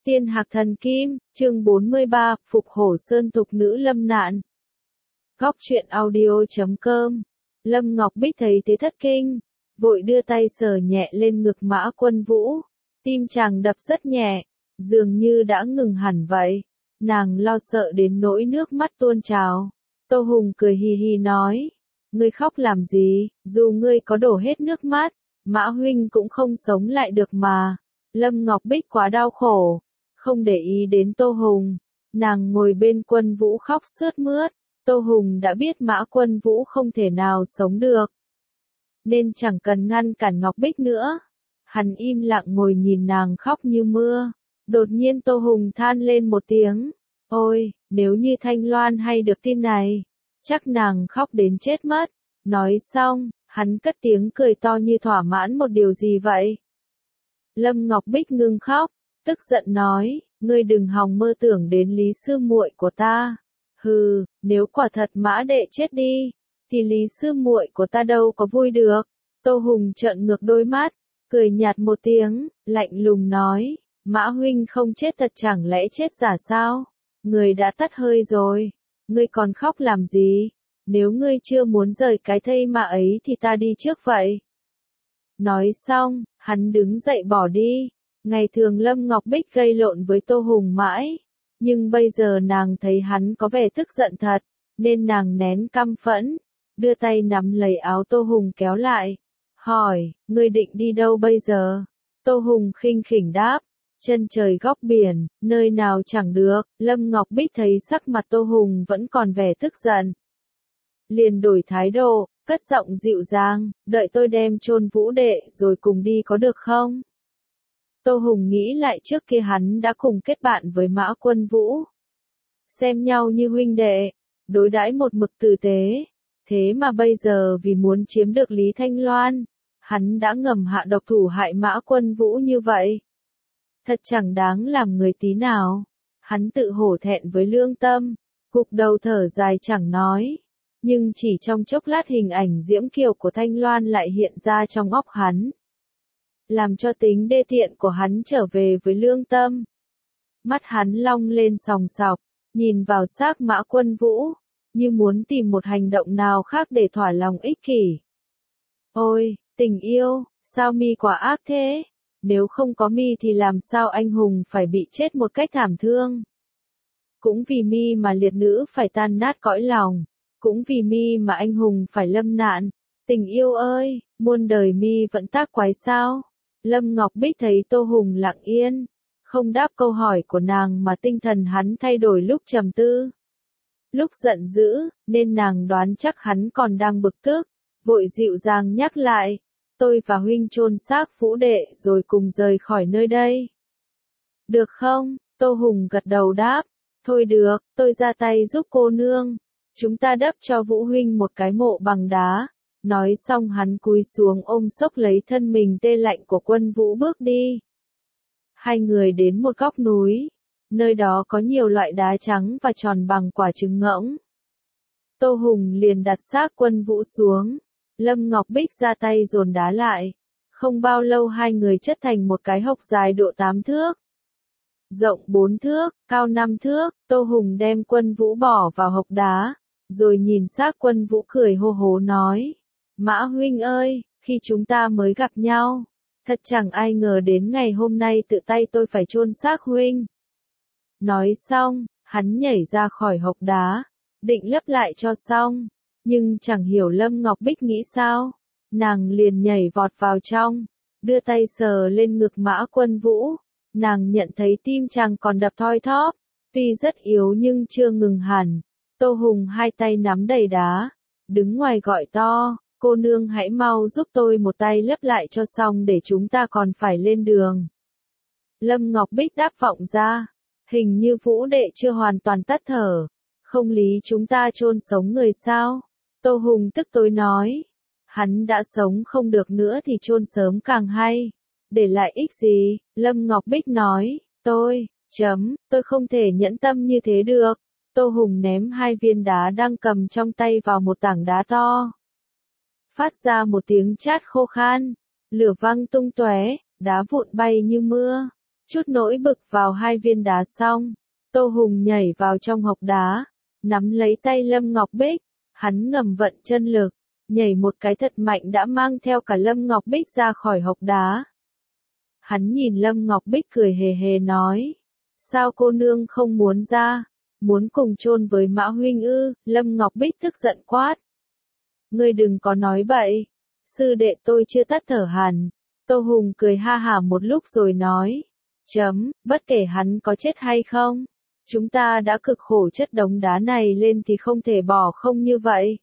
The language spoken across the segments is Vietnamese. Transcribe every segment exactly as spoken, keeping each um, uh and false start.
Tiên Hạc Thần Kim, chương bốn mươi ba, Phục Hổ Sơn tục nữ lâm nạn. Góc truyện audio chấm com. Lâm Ngọc Bích thấy thế thất kinh, vội đưa tay sờ nhẹ lên ngực Mã Quân Vũ. Tim chàng đập rất nhẹ, dường như đã ngừng hẳn vậy. Nàng lo sợ đến nỗi nước mắt tuôn trào. Tô Hùng cười hì hì nói, ngươi khóc làm gì, dù ngươi có đổ hết nước mắt, Mã huynh cũng không sống lại được mà. Lâm Ngọc Bích quá đau khổ, không để ý đến Tô Hùng, nàng ngồi bên Quân Vũ khóc sướt mướt. Tô Hùng đã biết Mã Quân Vũ không thể nào sống được, nên chẳng cần ngăn cản Ngọc Bích nữa. Hắn im lặng ngồi nhìn nàng khóc như mưa. Đột nhiên Tô Hùng than lên một tiếng, ôi, nếu như Thanh Loan hay được tin này, chắc nàng khóc đến chết mất. Nói xong, hắn cất tiếng cười to như thỏa mãn một điều gì vậy. Lâm Ngọc Bích ngừng khóc, tức giận nói, ngươi đừng hòng mơ tưởng đến Lý sư muội của ta. Hừ, nếu quả thật Mã đệ chết đi, thì Lý sư muội của ta đâu có vui được. Tô Hùng trợn ngược đôi mắt, cười nhạt một tiếng, lạnh lùng nói, Mã huynh không chết thật chẳng lẽ chết giả sao? Người đã tắt hơi rồi, ngươi còn khóc làm gì? Nếu ngươi chưa muốn rời cái thây mà ấy thì ta đi trước vậy. Nói xong, hắn đứng dậy bỏ đi. Ngày thường Lâm Ngọc Bích gây lộn với Tô Hùng mãi, nhưng bây giờ nàng thấy hắn có vẻ tức giận thật, nên nàng nén căm phẫn, đưa tay nắm lấy áo Tô Hùng kéo lại, hỏi, ngươi định đi đâu bây giờ? Tô Hùng khinh khỉnh đáp, chân trời góc biển, nơi nào chẳng được. Lâm Ngọc Bích thấy sắc mặt Tô Hùng vẫn còn vẻ tức giận, liền đổi thái độ, cất giọng dịu dàng, đợi tôi đem chôn Vũ đệ rồi cùng đi có được không? Tô Hùng nghĩ lại trước kia hắn đã cùng kết bạn với Mã Quân Vũ, xem nhau như huynh đệ, đối đãi một mực tử tế, thế mà bây giờ vì muốn chiếm được Lý Thanh Loan, hắn đã ngầm hạ độc thủ hại Mã Quân Vũ như vậy. Thật chẳng đáng làm người tí nào. Hắn tự hổ thẹn với lương tâm, gục đầu thở dài chẳng nói. Nhưng chỉ trong chốc lát hình ảnh diễm kiều của Thanh Loan lại hiện ra trong óc hắn, làm cho tính đê tiện của hắn trở về với lương tâm. Mắt hắn long lên sòng sọc, nhìn vào xác Mã Quân Vũ, như muốn tìm một hành động nào khác để thỏa lòng ích kỷ. Ôi, tình yêu, sao mi quả ác thế? Nếu không có mi thì làm sao anh hùng phải bị chết một cách thảm thương? Cũng vì mi mà liệt nữ phải tan nát cõi lòng, cũng vì mi mà anh hùng phải lâm nạn. Tình yêu ơi, muôn đời mi vẫn tác quái sao? Lâm Ngọc Bích thấy Tô Hùng lặng yên, không đáp câu hỏi của nàng mà tinh thần hắn thay đổi lúc trầm tư, lúc giận dữ, nên nàng đoán chắc hắn còn đang bực tức, vội dịu dàng nhắc lại, tôi và huynh chôn xác Vũ đệ rồi cùng rời khỏi nơi đây. Được không? Tô Hùng gật đầu đáp, thôi được, tôi ra tay giúp cô nương, chúng ta đắp cho Vũ huynh một cái mộ bằng đá. Nói xong hắn cúi xuống ôm xốc lấy thân mình tê lạnh của Quân Vũ bước đi. Hai người đến một góc núi, nơi đó có nhiều loại đá trắng và tròn bằng quả trứng ngỗng. Tô Hùng liền đặt xác Quân Vũ xuống, Lâm Ngọc Bích ra tay dồn đá lại. Không bao lâu hai người chất thành một cái hộc dài độ tám thước, rộng bốn thước, cao năm thước. Tô Hùng đem Quân Vũ bỏ vào hộc đá, rồi nhìn xác Quân Vũ cười hô hố nói, Mã huynh ơi, khi chúng ta mới gặp nhau, thật chẳng ai ngờ đến ngày hôm nay tự tay tôi phải chôn xác huynh. Nói xong, hắn nhảy ra khỏi hộc đá, định lấp lại cho xong, nhưng chẳng hiểu Lâm Ngọc Bích nghĩ sao, nàng liền nhảy vọt vào trong, đưa tay sờ lên ngực Mã Quân Vũ, nàng nhận thấy tim chàng còn đập thoi thóp, tuy rất yếu nhưng chưa ngừng hẳn. Tô Hùng hai tay nắm đầy đá, đứng ngoài gọi to, cô nương hãy mau giúp tôi một tay lấp lại cho xong để chúng ta còn phải lên đường. Lâm Ngọc Bích đáp vọng ra, hình như Vũ đệ chưa hoàn toàn tắt thở, không lý chúng ta chôn sống người sao? Tô Hùng tức tối nói, hắn đã sống không được nữa thì chôn sớm càng hay, để lại ích gì? Lâm Ngọc Bích nói, tôi, chấm, tôi không thể nhẫn tâm như thế được. Tô Hùng ném hai viên đá đang cầm trong tay vào một tảng đá to, phát ra một tiếng chát khô khan, lửa văng tung tóe, đá vụn bay như mưa. Chút nỗi bực vào hai viên đá xong, Tô Hùng nhảy vào trong hộc đá, nắm lấy tay Lâm Ngọc Bích, hắn ngầm vận chân lực, nhảy một cái thật mạnh đã mang theo cả Lâm Ngọc Bích ra khỏi hộc đá. Hắn nhìn Lâm Ngọc Bích cười hề hề nói, sao cô nương không muốn ra, muốn cùng chôn với Mã huynh ư? Lâm Ngọc Bích tức giận quát. Ngươi đừng có nói bậy, sư đệ tôi chưa tắt thở hẳn. Tô Hùng cười ha hả một lúc rồi nói, chấm, bất kể hắn có chết hay không, chúng ta đã cực khổ chất đống đá này lên thì không thể bỏ không như vậy.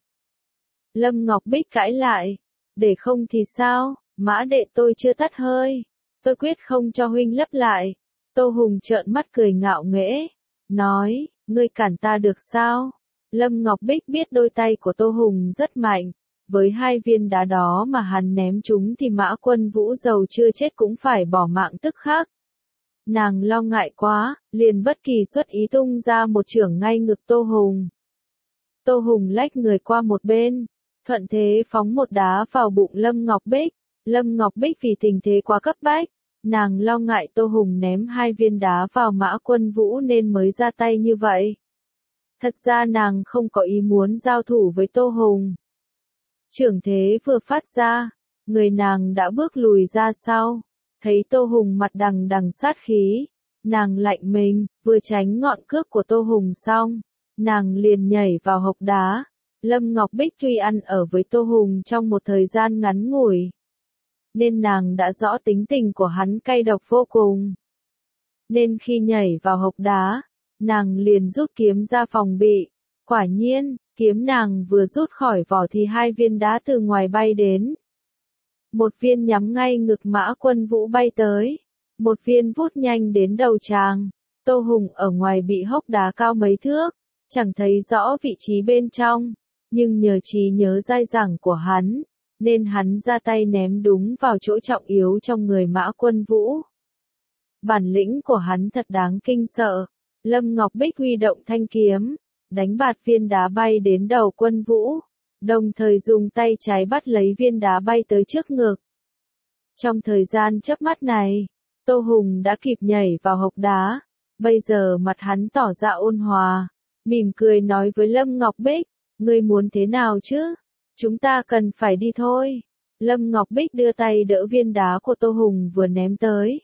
Lâm Ngọc Bích cãi lại, để không thì sao, Mã đệ tôi chưa tắt hơi, tôi quyết không cho huynh lấp lại. Tô Hùng trợn mắt cười ngạo nghễ, nói, ngươi cản ta được sao? Lâm Ngọc Bích biết đôi tay của Tô Hùng rất mạnh, với hai viên đá đó mà hắn ném chúng thì Mã Quân Vũ dầu chưa chết cũng phải bỏ mạng tức khắc. Nàng lo ngại quá, liền bất kỳ xuất ý tung ra một chưởng ngay ngực Tô Hùng. Tô Hùng lách người qua một bên, thuận thế phóng một đá vào bụng Lâm Ngọc Bích. Lâm Ngọc Bích vì tình thế quá cấp bách, nàng lo ngại Tô Hùng ném hai viên đá vào Mã Quân Vũ nên mới ra tay như vậy. Thật ra nàng không có ý muốn giao thủ với Tô Hùng. Chưởng thế vừa phát ra, người nàng đã bước lùi ra sau, thấy Tô Hùng mặt đằng đằng sát khí, nàng lạnh mình, vừa tránh ngọn cước của Tô Hùng xong, nàng liền nhảy vào hộc đá. Lâm Ngọc Bích tuy ăn ở với Tô Hùng trong một thời gian ngắn ngủi, nên nàng đã rõ tính tình của hắn cay độc vô cùng. Nên khi nhảy vào hộc đá, nàng liền rút kiếm ra phòng bị. Quả nhiên, kiếm nàng vừa rút khỏi vỏ thì hai viên đá từ ngoài bay đến. Một viên nhắm ngay ngực Mã Quân Vũ bay tới, một viên vút nhanh đến đầu chàng. Tô Hùng ở ngoài bị hốc đá cao mấy thước, chẳng thấy rõ vị trí bên trong, nhưng nhờ trí nhớ dai dẳng của hắn, nên hắn ra tay ném đúng vào chỗ trọng yếu trong người Mã Quân Vũ. Bản lĩnh của hắn thật đáng kinh sợ. Lâm Ngọc Bích huy động thanh kiếm, đánh bạt viên đá bay đến đầu Quân Vũ, đồng thời dùng tay trái bắt lấy viên đá bay tới trước ngực. Trong thời gian chớp mắt này, Tô Hùng đã kịp nhảy vào hộc đá, bây giờ mặt hắn tỏ ra ôn hòa, mỉm cười nói với Lâm Ngọc Bích, ngươi muốn thế nào chứ? Chúng ta cần phải đi thôi. Lâm Ngọc Bích đưa tay đỡ viên đá của Tô Hùng vừa ném tới.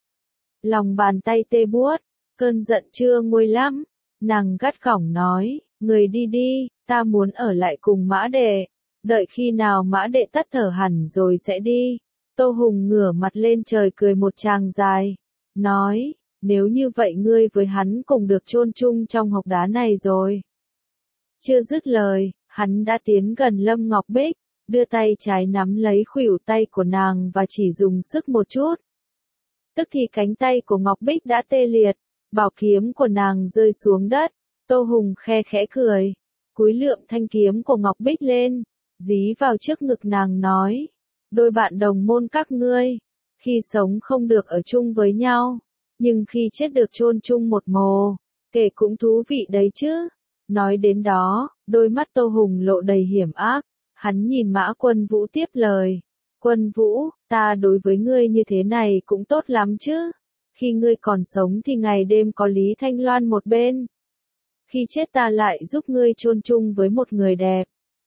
Lòng bàn tay tê buốt, cơn giận chưa nguôi lắm, nàng gắt gỏng nói, người đi đi, ta muốn ở lại cùng Mã đệ, đợi khi nào Mã đệ tắt thở hẳn rồi sẽ đi. Tô Hùng ngửa mặt lên trời cười một tràng dài, nói, nếu như vậy ngươi với hắn cùng được chôn chung trong hộc đá này rồi. Chưa dứt lời, hắn đã tiến gần Lâm Ngọc Bích, đưa tay trái nắm lấy khuỷu tay của nàng và chỉ dùng sức một chút. Tức thì cánh tay của Ngọc Bích đã tê liệt, bảo kiếm của nàng rơi xuống đất. Tô Hùng khe khẽ cười, cúi lượm thanh kiếm của Ngọc Bích lên, dí vào trước ngực nàng nói, đôi bạn đồng môn các ngươi, khi sống không được ở chung với nhau, nhưng khi chết được chôn chung một mồ, kể cũng thú vị đấy chứ. Nói đến đó, đôi mắt Tô Hùng lộ đầy hiểm ác, hắn nhìn Mã Quân Vũ tiếp lời, Quân Vũ, ta đối với ngươi như thế này cũng tốt lắm chứ, khi ngươi còn sống thì ngày đêm có Lý Thanh Loan một bên, khi chết ta lại giúp ngươi chôn chung với một người đẹp.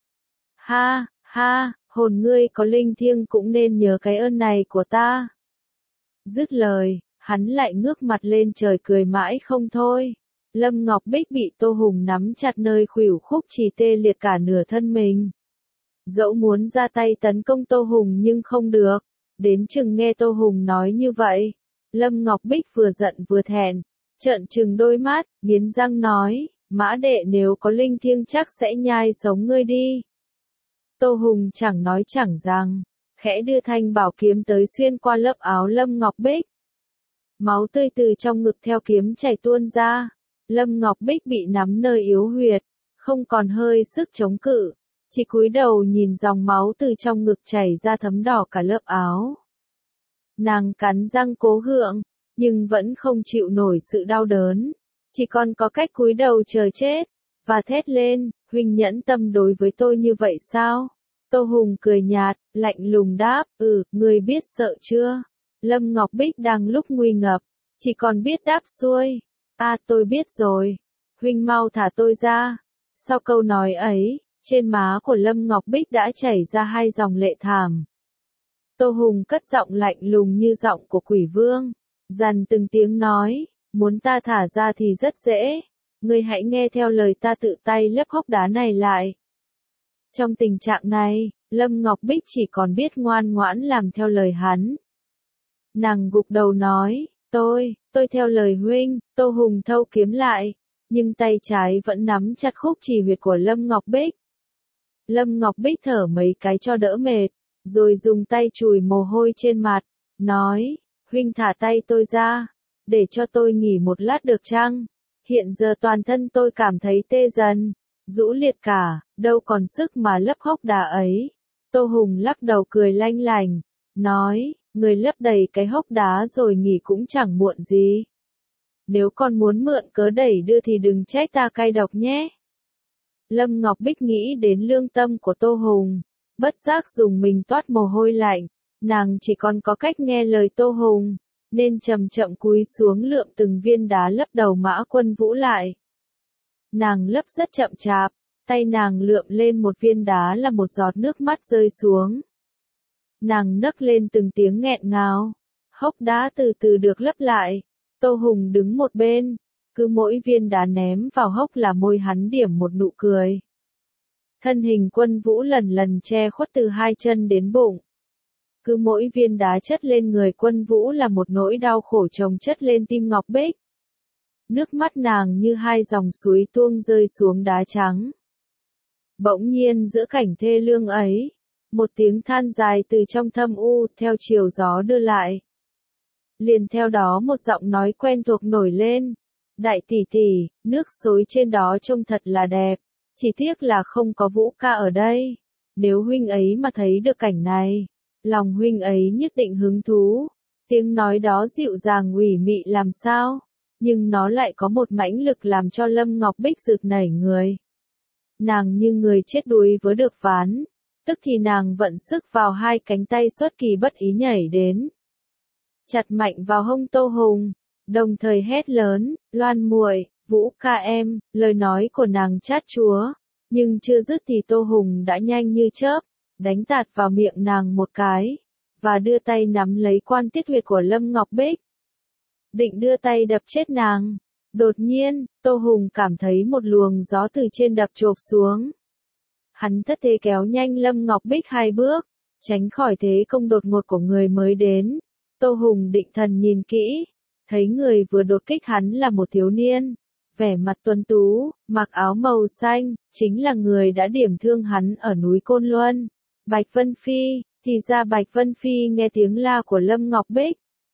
Ha, ha, hồn ngươi có linh thiêng cũng nên nhớ cái ơn này của ta. Dứt lời, hắn lại ngước mặt lên trời cười mãi không thôi. Lâm Ngọc Bích bị Tô Hùng nắm chặt nơi khuỷu khúc chỉ tê liệt cả nửa thân mình. Dẫu muốn ra tay tấn công Tô Hùng nhưng không được, đến chừng nghe Tô Hùng nói như vậy. Lâm Ngọc Bích vừa giận vừa thẹn, trợn trừng đôi mắt, nghiến răng nói, Mã đệ nếu có linh thiêng chắc sẽ nhai sống ngươi đi. Tô Hùng chẳng nói chẳng rằng, khẽ đưa thanh bảo kiếm tới xuyên qua lớp áo Lâm Ngọc Bích. Máu tươi từ trong ngực theo kiếm chảy tuôn ra. Lâm Ngọc Bích bị nắm nơi yếu huyệt, không còn hơi sức chống cự, chỉ cúi đầu nhìn dòng máu từ trong ngực chảy ra thấm đỏ cả lớp áo. Nàng cắn răng cố gượng, nhưng vẫn không chịu nổi sự đau đớn, chỉ còn có cách cúi đầu chờ chết, và thét lên, huynh nhẫn tâm đối với tôi như vậy sao? Tô Hùng cười nhạt, lạnh lùng đáp, ừ, ngươi biết sợ chưa? Lâm Ngọc Bích đang lúc nguy ngập, chỉ còn biết đáp xuôi. À tôi biết rồi, huynh mau thả tôi ra. Sau câu nói ấy, trên má của Lâm Ngọc Bích đã chảy ra hai dòng lệ thảm. Tô Hùng cất giọng lạnh lùng như giọng của quỷ vương, dằn từng tiếng nói, muốn ta thả ra thì rất dễ, ngươi hãy nghe theo lời ta tự tay lấp hốc đá này lại. Trong tình trạng này, Lâm Ngọc Bích chỉ còn biết ngoan ngoãn làm theo lời hắn. Nàng gục đầu nói, tôi, tôi theo lời huynh. Tô Hùng thâu kiếm lại, nhưng tay trái vẫn nắm chặt khúc chỉ huyệt của Lâm Ngọc Bích. Lâm Ngọc Bích thở mấy cái cho đỡ mệt, rồi dùng tay chùi mồ hôi trên mặt, nói, huynh thả tay tôi ra, để cho tôi nghỉ một lát được chăng? Hiện giờ toàn thân tôi cảm thấy tê dần, rũ liệt cả, đâu còn sức mà lấp hốc đá ấy. Tô Hùng lắc đầu cười lanh lành, nói, người lấp đầy cái hốc đá rồi nghỉ cũng chẳng muộn gì. Nếu con muốn mượn cớ đẩy đưa thì đừng trách ta cay độc nhé. Lâm Ngọc Bích nghĩ đến lương tâm của Tô Hùng, bất giác dùng mình toát mồ hôi lạnh, nàng chỉ còn có cách nghe lời Tô Hùng, nên chậm chậm cúi xuống lượm từng viên đá lấp đầu Mã Quân Vũ lại. Nàng lấp rất chậm chạp, tay nàng lượm lên một viên đá là một giọt nước mắt rơi xuống. Nàng nấc lên từng tiếng nghẹn ngào, hốc đá từ từ được lấp lại. Tô Hùng đứng một bên, cứ mỗi viên đá ném vào hốc là môi hắn điểm một nụ cười. Thân hình Quân Vũ lần lần che khuất từ hai chân đến bụng. Cứ mỗi viên đá chất lên người Quân Vũ là một nỗi đau khổ chồng chất lên tim Ngọc Bích. Nước mắt nàng như hai dòng suối tuông rơi xuống đá trắng. Bỗng nhiên giữa cảnh thê lương ấy, một tiếng than dài từ trong thâm u theo chiều gió đưa lại. Liền theo đó một giọng nói quen thuộc nổi lên. Đại tỷ tỷ, nước xối trên đó trông thật là đẹp, chỉ tiếc là không có Vũ ca ở đây. Nếu huynh ấy mà thấy được cảnh này, lòng huynh ấy nhất định hứng thú. Tiếng nói đó dịu dàng ủy mị làm sao, nhưng nó lại có một mãnh lực làm cho Lâm Ngọc Bích rực nảy người. Nàng như người chết đuối với được ván, tức thì nàng vận sức vào hai cánh tay xuất kỳ bất ý nhảy đến. Chặt mạnh vào hông Tô Hùng, đồng thời hét lớn, Loan muội, Vũ ca em. Lời nói của nàng chát chúa, nhưng chưa dứt thì Tô Hùng đã nhanh như chớp, đánh tạt vào miệng nàng một cái, và đưa tay nắm lấy quan tiết huyệt của Lâm Ngọc Bích. Định đưa tay đập chết nàng. Đột nhiên, Tô Hùng cảm thấy một luồng gió từ trên đập chộp xuống. Hắn thất thế kéo nhanh Lâm Ngọc Bích hai bước, tránh khỏi thế công đột ngột của người mới đến. Tô Hùng định thần nhìn kỹ, thấy người vừa đột kích hắn là một thiếu niên, vẻ mặt tuấn tú, mặc áo màu xanh, chính là người đã điểm thương hắn ở núi Côn Luân. Bạch Vân Phi. Thì ra Bạch Vân Phi nghe tiếng la của Lâm Ngọc Bích,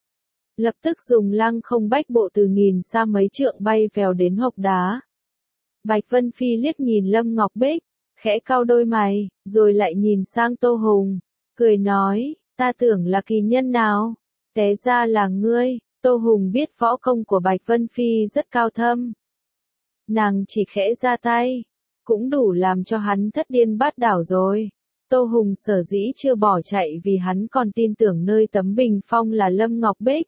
lập tức dùng lăng không bách bộ từ nghìn xa mấy trượng bay vèo đến hộc đá. Bạch Vân Phi liếc nhìn Lâm Ngọc Bích, khẽ cau đôi mày, rồi lại nhìn sang Tô Hùng, cười nói, ta tưởng là kỳ nhân nào, té ra là ngươi. Tô Hùng biết võ công của Bạch Vân Phi rất cao thâm. Nàng chỉ khẽ ra tay, cũng đủ làm cho hắn thất điên bát đảo rồi. Tô Hùng sở dĩ chưa bỏ chạy vì hắn còn tin tưởng nơi tấm bình phong là Lâm Ngọc Bích.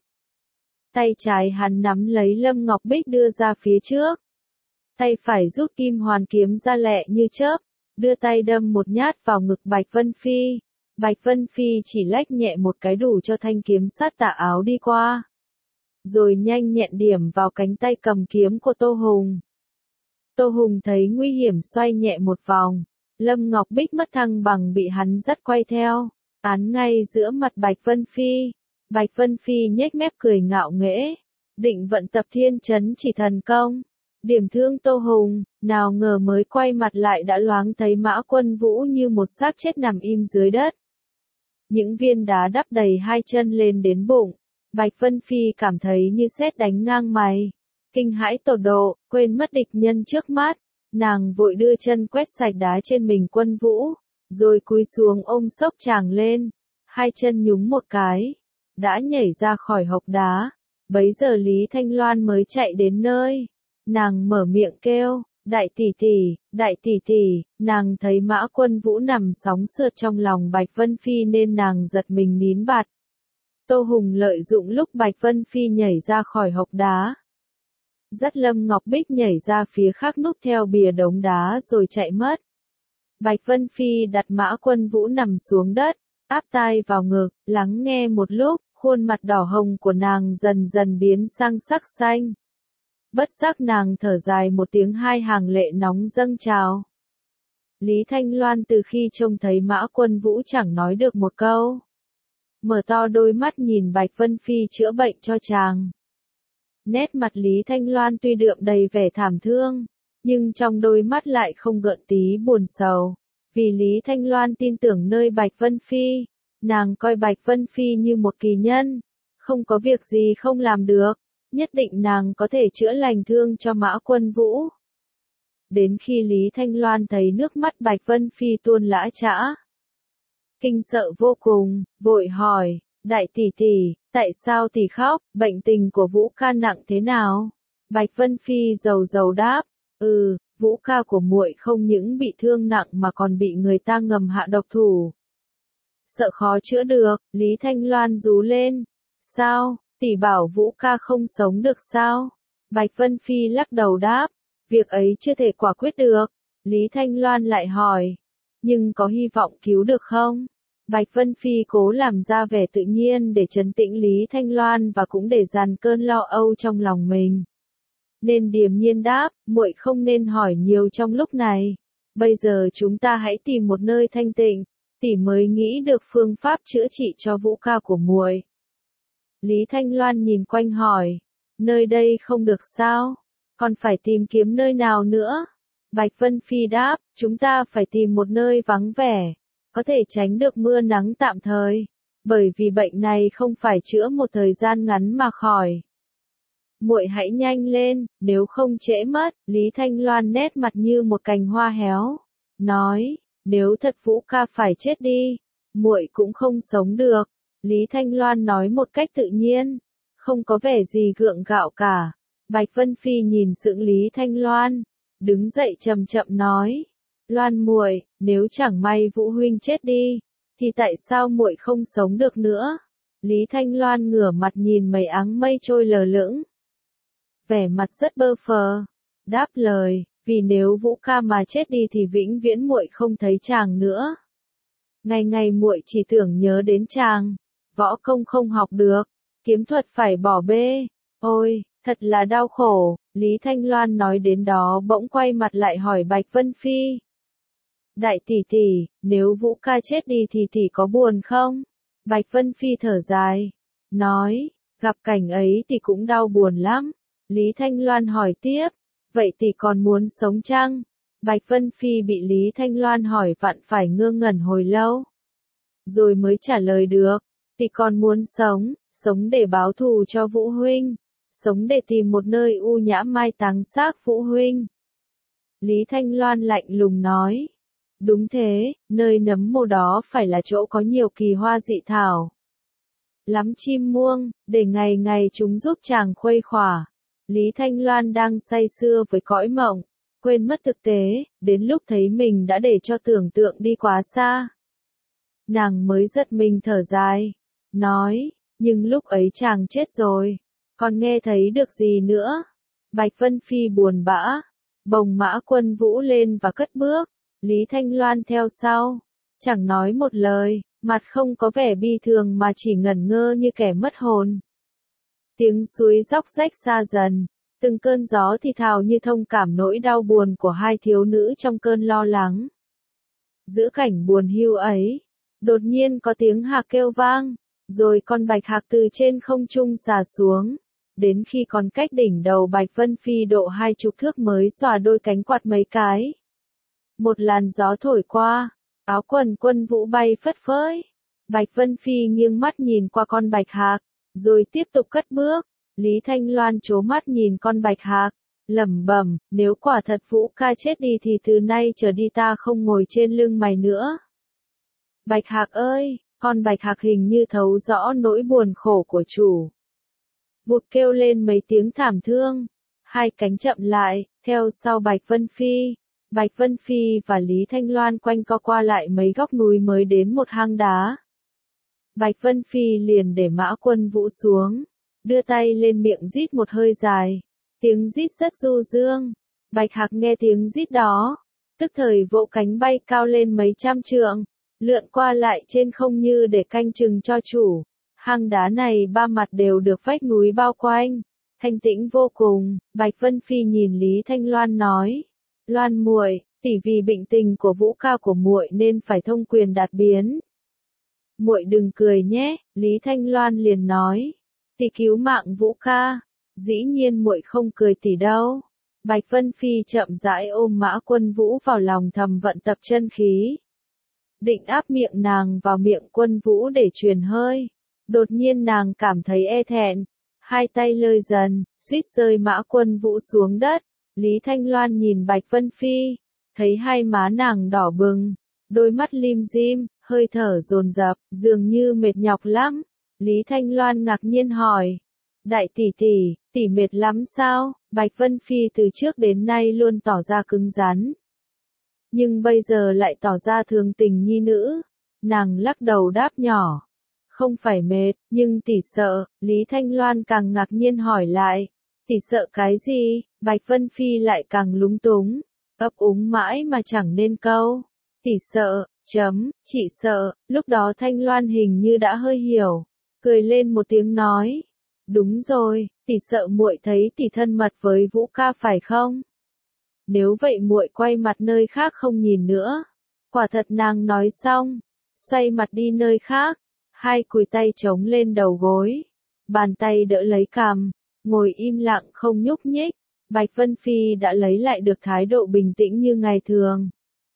Tay trái hắn nắm lấy Lâm Ngọc Bích đưa ra phía trước. Tay phải rút kim hoàn kiếm ra lẹ như chớp, đưa tay đâm một nhát vào ngực Bạch Vân Phi. Bạch Vân Phi chỉ lách nhẹ một cái đủ cho thanh kiếm sát tà áo đi qua. Rồi nhanh nhẹn điểm vào cánh tay cầm kiếm của Tô Hùng. Tô Hùng thấy nguy hiểm xoay nhẹ một vòng. Lâm Ngọc Bích mất thăng bằng bị hắn dắt quay theo, án ngay giữa mặt Bạch Vân Phi. Bạch Vân Phi nhếch mép cười ngạo nghễ, định vận tập thiên chấn chỉ thần công, điểm thương Tô Hùng, nào ngờ mới quay mặt lại đã loáng thấy Mã Quân Vũ như một xác chết nằm im dưới đất. Những viên đá đắp đầy hai chân lên đến bụng, Bạch Vân Phi cảm thấy như sét đánh ngang mày, kinh hãi tột độ, quên mất địch nhân trước mắt. Nàng vội đưa chân quét sạch đá trên mình Quân Vũ, rồi cúi xuống ôm xốc chàng lên, hai chân nhúng một cái, đã nhảy ra khỏi hộc đá. Bấy giờ Lý Thanh Loan mới chạy đến nơi, nàng mở miệng kêu, đại tỷ tỷ, đại tỷ tỷ. Nàng thấy Mã Quân Vũ nằm sóng sượt trong lòng Bạch Vân Phi nên nàng giật mình nín bặt. Tô Hùng lợi dụng lúc Bạch Vân Phi nhảy ra khỏi hộc đá. Dắt Lâm Ngọc Bích nhảy ra phía khác núp theo bìa đống đá rồi chạy mất. Bạch Vân Phi đặt Mã Quân Vũ nằm xuống đất, áp tai vào ngực, lắng nghe một lúc, khuôn mặt đỏ hồng của nàng dần dần biến sang sắc xanh. Bất giác nàng thở dài một tiếng, hai hàng lệ nóng dâng trào. Lý Thanh Loan từ khi trông thấy Mã Quân Vũ chẳng nói được một câu. Mở to đôi mắt nhìn Bạch Vân Phi chữa bệnh cho chàng. Nét mặt Lý Thanh Loan tuy đượm đầy vẻ thảm thương, nhưng trong đôi mắt lại không gợn tí buồn sầu. Vì Lý Thanh Loan tin tưởng nơi Bạch Vân Phi, nàng coi Bạch Vân Phi như một kỳ nhân, không có việc gì không làm được, nhất định nàng có thể chữa lành thương cho Mã Quân Vũ. Đến khi Lý Thanh Loan thấy nước mắt Bạch Vân Phi tuôn lã chã, kinh sợ vô cùng, vội hỏi, đại tỷ tỷ, tại sao tỷ khóc, bệnh tình của Vũ ca nặng thế nào? Bạch Vân Phi rầu rầu đáp, ừ, Vũ ca của muội không những bị thương nặng mà còn bị người ta ngầm hạ độc thủ. Sợ khó chữa được, Lý Thanh Loan rú lên, sao, tỷ bảo Vũ ca không sống được sao? Bạch Vân Phi lắc đầu đáp, việc ấy chưa thể quả quyết được. Lý Thanh Loan lại hỏi, nhưng có hy vọng cứu được không? Bạch Vân Phi cố làm ra vẻ tự nhiên để trấn tĩnh Lý Thanh Loan và cũng để dàn cơn lo âu trong lòng mình. Nên điềm nhiên đáp, muội không nên hỏi nhiều trong lúc này. Bây giờ chúng ta hãy tìm một nơi thanh tịnh, tỷ mới nghĩ được phương pháp chữa trị cho Vũ ca của muội. Lý Thanh Loan nhìn quanh hỏi, nơi đây không được sao? Còn phải tìm kiếm nơi nào nữa? Bạch Vân Phi đáp, chúng ta phải tìm một nơi vắng vẻ, có thể tránh được mưa nắng tạm thời, bởi vì bệnh này không phải chữa một thời gian ngắn mà khỏi. Muội hãy nhanh lên, nếu không trễ mất. Lý Thanh Loan nét mặt như một cành hoa héo, nói, nếu thật Vũ ca phải chết đi, muội cũng không sống được. Lý Thanh Loan nói một cách tự nhiên, không có vẻ gì gượng gạo cả. Bạch Vân Phi nhìn sững Lý Thanh Loan, đứng dậy chậm chậm nói, Loan muội, nếu chẳng may Vũ huynh chết đi, thì tại sao muội không sống được nữa? Lý Thanh Loan ngửa mặt nhìn mấy áng mây trôi lờ lững, vẻ mặt rất bơ phờ, đáp lời, vì nếu Vũ ca mà chết đi thì vĩnh viễn muội không thấy chàng nữa. Ngày ngày muội chỉ tưởng nhớ đến chàng, võ công không học được, kiếm thuật phải bỏ bê, ôi, thật là đau khổ. Lý Thanh Loan nói đến đó bỗng quay mặt lại hỏi Bạch Vân Phi, đại tỷ tỷ, nếu Vũ ca chết đi thì tỷ có buồn không? Bạch Vân Phi thở dài, nói, gặp cảnh ấy thì cũng đau buồn lắm. Lý Thanh Loan hỏi tiếp, vậy tỷ còn muốn sống chăng? Bạch Vân Phi bị Lý Thanh Loan hỏi vặn phải ngơ ngẩn hồi lâu, rồi mới trả lời được, tỷ còn muốn sống, sống để báo thù cho Vũ huynh, sống để tìm một nơi u nhã mai táng xác Vũ huynh. Lý Thanh Loan lạnh lùng nói, đúng thế, nơi nấm mồ đó phải là chỗ có nhiều kỳ hoa dị thảo, lắm chim muông, để ngày ngày chúng giúp chàng khuây khỏa. Lý Thanh Loan đang say sưa với cõi mộng, quên mất thực tế, đến lúc thấy mình đã để cho tưởng tượng đi quá xa. Nàng mới giật mình thở dài, nói, nhưng lúc ấy chàng chết rồi, còn nghe thấy được gì nữa? Bạch Vân Phi buồn bã, bồng Mã Quân Vũ lên và cất bước, Lý Thanh Loan theo sau, chẳng nói một lời, mặt không có vẻ bi thường mà chỉ ngẩn ngơ như kẻ mất hồn. Tiếng suối róc rách xa dần, từng cơn gió thì thào như thông cảm nỗi đau buồn của hai thiếu nữ trong cơn lo lắng. Giữa cảnh buồn hiu ấy, đột nhiên có tiếng hạc kêu vang, rồi con bạch hạc từ trên không trung xà xuống, đến khi còn cách đỉnh đầu Bạch Vân Phi độ hai chục thước mới xòa đôi cánh quạt mấy cái. Một làn gió thổi qua, áo quần Quân Vũ bay phất phới. Bạch Vân Phi nghiêng mắt nhìn qua con bạch hạc, rồi tiếp tục cất bước. Lý Thanh Loan trố mắt nhìn con bạch hạc, lẩm bẩm, nếu quả thật Vũ ca chết đi thì từ nay trở đi ta không ngồi trên lưng mày nữa. Bạch hạc ơi, con bạch hạc hình như thấu rõ nỗi buồn khổ của chủ. Vụt kêu lên mấy tiếng thảm thương, hai cánh chậm lại, theo sau Bạch Vân Phi. Bạch Vân Phi và Lý Thanh Loan quanh co qua lại mấy góc núi mới đến một hang đá. Bạch Vân Phi liền để Mã Quân Vũ xuống, đưa tay lên miệng rít một hơi dài. Tiếng rít rất du dương. Bạch Hạc nghe tiếng rít đó, tức thời vỗ cánh bay cao lên mấy trăm trượng, lượn qua lại trên không như để canh chừng cho chủ. Hang đá này ba mặt đều được vách núi bao quanh, thanh tĩnh vô cùng. Bạch Vân Phi nhìn Lý Thanh Loan nói: "Loan muội, tỷ vì bệnh tình của Vũ ca của muội nên phải thông quyền đạt biến. Muội đừng cười nhé." Lý Thanh Loan liền nói: "Tỷ cứu mạng Vũ ca, dĩ nhiên muội không cười tỷ đâu." Bạch Vân Phi chậm rãi ôm Mã Quân Vũ vào lòng, thầm vận tập chân khí, định áp miệng nàng vào miệng Quân Vũ để truyền hơi. Đột nhiên nàng cảm thấy e thẹn, hai tay lơi dần, suýt rơi Mã Quân Vũ xuống đất. Lý Thanh Loan nhìn Bạch Vân Phi, thấy hai má nàng đỏ bừng, đôi mắt lim dim, hơi thở dồn dập, dường như mệt nhọc lắm. Lý Thanh Loan ngạc nhiên hỏi: "Đại tỷ tỷ, tỷ mệt lắm sao?" Bạch Vân Phi từ trước đến nay luôn tỏ ra cứng rắn, nhưng bây giờ lại tỏ ra thường tình nhi nữ. Nàng lắc đầu đáp nhỏ: "Không phải mệt, nhưng tỷ sợ." Lý Thanh Loan càng ngạc nhiên hỏi lại: "Tỷ sợ cái gì?" Bạch Vân Phi lại càng lúng túng, ấp úng mãi mà chẳng nên câu. "Tỷ sợ, chấm, chị sợ." Lúc đó Thanh Loan hình như đã hơi hiểu, cười lên một tiếng nói: "Đúng rồi, tỷ sợ muội thấy tỷ thân mật với Vũ ca phải không? Nếu vậy muội quay mặt nơi khác không nhìn nữa." Quả thật nàng nói xong, xoay mặt đi nơi khác, hai cùi tay chống lên đầu gối, bàn tay đỡ lấy cằm, ngồi im lặng không nhúc nhích. Bạch Vân Phi đã lấy lại được thái độ bình tĩnh như ngày thường,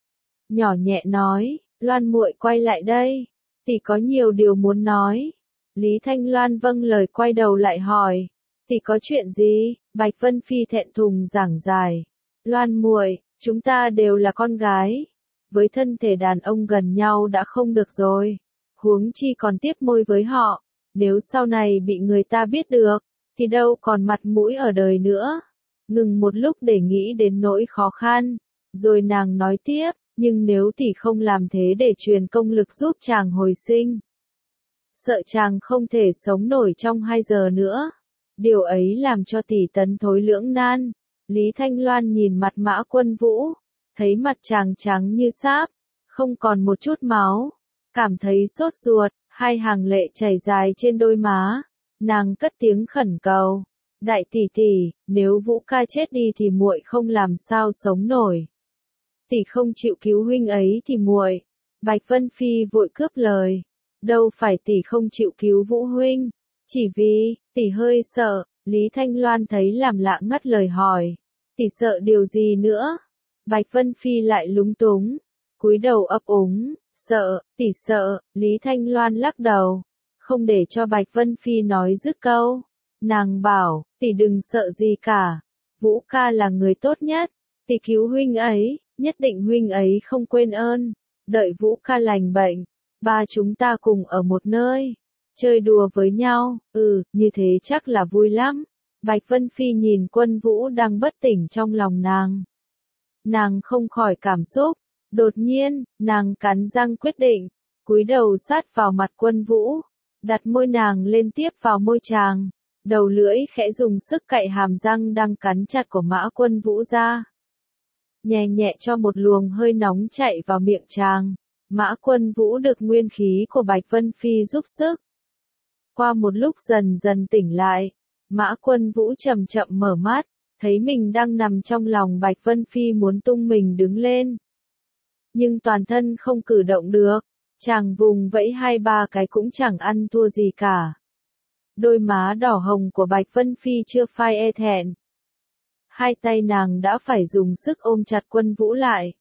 nhỏ nhẹ nói: "Loan muội quay lại đây, tỷ có nhiều điều muốn nói." Lý Thanh Loan vâng lời quay đầu lại hỏi: "Tỷ có chuyện gì?" Bạch Vân Phi thẹn thùng giảng giải: "Loan muội, chúng ta đều là con gái, với thân thể đàn ông gần nhau đã không được rồi, huống chi còn tiếp môi với họ, nếu sau này bị người ta biết được, thì đâu còn mặt mũi ở đời nữa." Ngừng một lúc để nghĩ đến nỗi khó khăn, rồi nàng nói tiếp: "Nhưng nếu tỷ không làm thế để truyền công lực giúp chàng hồi sinh, sợ chàng không thể sống nổi trong hai giờ nữa. Điều ấy làm cho tỷ tấn thối lưỡng nan." Lý Thanh Loan nhìn mặt Mã Quân Vũ, thấy mặt chàng trắng như sáp, không còn một chút máu, cảm thấy sốt ruột, hai hàng lệ chảy dài trên đôi má. Nàng cất tiếng khẩn cầu: "Đại tỷ tỷ, nếu Vũ ca chết đi thì muội không làm sao sống nổi. Tỷ không chịu cứu huynh ấy thì muội..." Bạch Vân Phi vội cướp lời: "Đâu phải tỷ không chịu cứu Vũ huynh, chỉ vì tỷ hơi sợ." Lý Thanh Loan thấy làm lạ ngắt lời hỏi: "Tỷ sợ điều gì nữa?" Bạch Vân Phi lại lúng túng, cúi đầu ấp úng: "Sợ, tỷ sợ." Lý Thanh Loan lắc đầu, không để cho Bạch Vân Phi nói dứt câu. Nàng bảo: "Tỷ đừng sợ gì cả, Vũ ca là người tốt nhất, tỷ cứu huynh ấy, nhất định huynh ấy không quên ơn. Đợi Vũ ca lành bệnh, ba chúng ta cùng ở một nơi, chơi đùa với nhau, ừ, như thế chắc là vui lắm." Bạch Vân Phi nhìn Quân Vũ đang bất tỉnh trong lòng nàng. Nàng không khỏi cảm xúc, đột nhiên, nàng cắn răng quyết định, cúi đầu sát vào mặt Quân Vũ, đặt môi nàng lên tiếp vào môi chàng, đầu lưỡi khẽ dùng sức cạy hàm răng đang cắn chặt của Mã Quân Vũ ra. Nhẹ nhẹ cho một luồng hơi nóng chạy vào miệng chàng. Mã Quân Vũ được nguyên khí của Bạch Vân Phi giúp sức. Qua một lúc dần dần tỉnh lại, Mã Quân Vũ chậm chậm mở mắt, thấy mình đang nằm trong lòng Bạch Vân Phi, muốn tung mình đứng lên. Nhưng toàn thân không cử động được, chàng vùng vẫy hai ba cái cũng chẳng ăn thua gì cả. Đôi má đỏ hồng của Bạch Vân Phi chưa phai e thẹn. Hai tay nàng đã phải dùng sức ôm chặt Quân Vũ lại.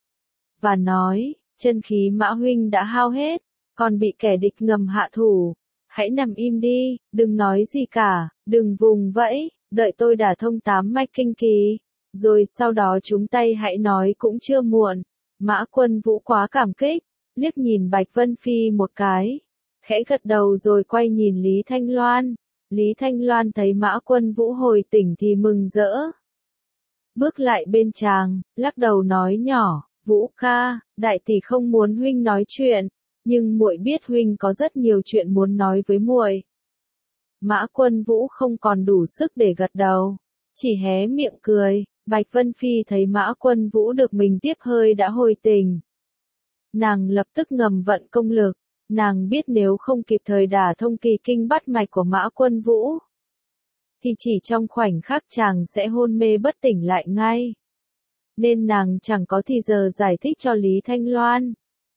Và nói: "Chân khí Mã huynh đã hao hết, còn bị kẻ địch ngầm hạ thủ. Hãy nằm im đi, đừng nói gì cả, đừng vùng vẫy, đợi tôi đả thông tám mạch kinh kỳ, rồi sau đó chúng tay hãy nói cũng chưa muộn." Mã Quân Vũ quá cảm kích, liếc nhìn Bạch Vân Phi một cái, khẽ gật đầu rồi quay nhìn Lý Thanh Loan. Lý Thanh Loan thấy Mã Quân Vũ hồi tỉnh thì mừng rỡ. Bước lại bên chàng, lắc đầu nói nhỏ: "Vũ ca, đại tỷ không muốn huynh nói chuyện." Nhưng muội biết huynh có rất nhiều chuyện muốn nói với muội. Mã Quân Vũ không còn đủ sức để gật đầu, chỉ hé miệng cười. Bạch Vân Phi thấy Mã Quân Vũ được mình tiếp hơi đã hồi tình. Nàng lập tức ngầm vận công lực, nàng biết nếu không kịp thời đả thông kỳ kinh bắt mạch của Mã Quân Vũ, thì chỉ trong khoảnh khắc chàng sẽ hôn mê bất tỉnh lại ngay. Nên nàng chẳng có thì giờ giải thích cho Lý Thanh Loan.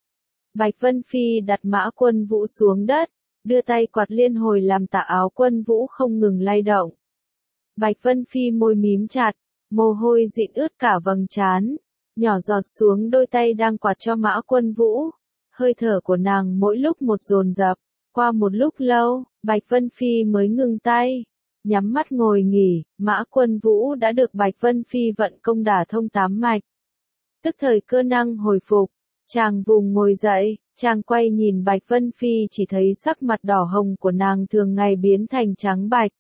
Bạch Vân Phi đặt Mã Quân Vũ xuống đất, đưa tay quạt liên hồi làm tà áo Quân Vũ không ngừng lay động. Bạch Vân Phi môi mím chặt, mồ hôi dịn ướt cả vầng trán, nhỏ giọt xuống đôi tay đang quạt cho Mã Quân Vũ. Hơi thở của nàng mỗi lúc một dồn dập. Qua một lúc lâu, Bạch Vân Phi mới ngừng tay, nhắm mắt ngồi nghỉ. Mã Quân Vũ đã được Bạch Vân Phi vận công đả thông tám mạch. Tức thời cơ năng hồi phục, chàng vùng ngồi dậy, chàng quay nhìn Bạch Vân Phi chỉ thấy sắc mặt đỏ hồng của nàng thường ngày biến thành trắng bạch.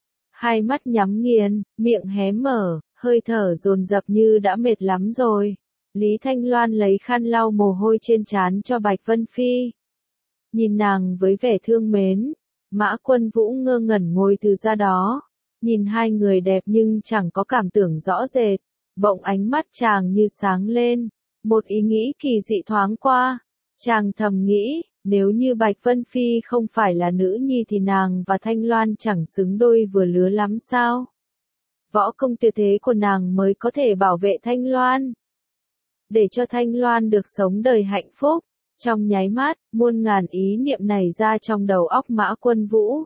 Hai mắt nhắm nghiền, miệng hé mở, hơi thở dồn dập như đã mệt lắm rồi. Lý Thanh Loan lấy khăn lau mồ hôi trên trán cho Bạch Vân Phi. Nhìn nàng với vẻ thương mến, Mã Quân Vũ ngơ ngẩn ngồi từ ra đó. Nhìn hai người đẹp nhưng chẳng có cảm tưởng rõ rệt. Bỗng ánh mắt chàng như sáng lên. Một ý nghĩ kỳ dị thoáng qua. Chàng thầm nghĩ, nếu như Bạch Vân Phi không phải là nữ nhi thì nàng và Thanh Loan chẳng xứng đôi vừa lứa lắm sao? Võ công tuyệt thế của nàng mới có thể bảo vệ Thanh Loan, để cho Thanh Loan được sống đời hạnh phúc. Trong nháy mắt, muôn ngàn ý niệm nảy ra trong đầu óc Mã Quân Vũ,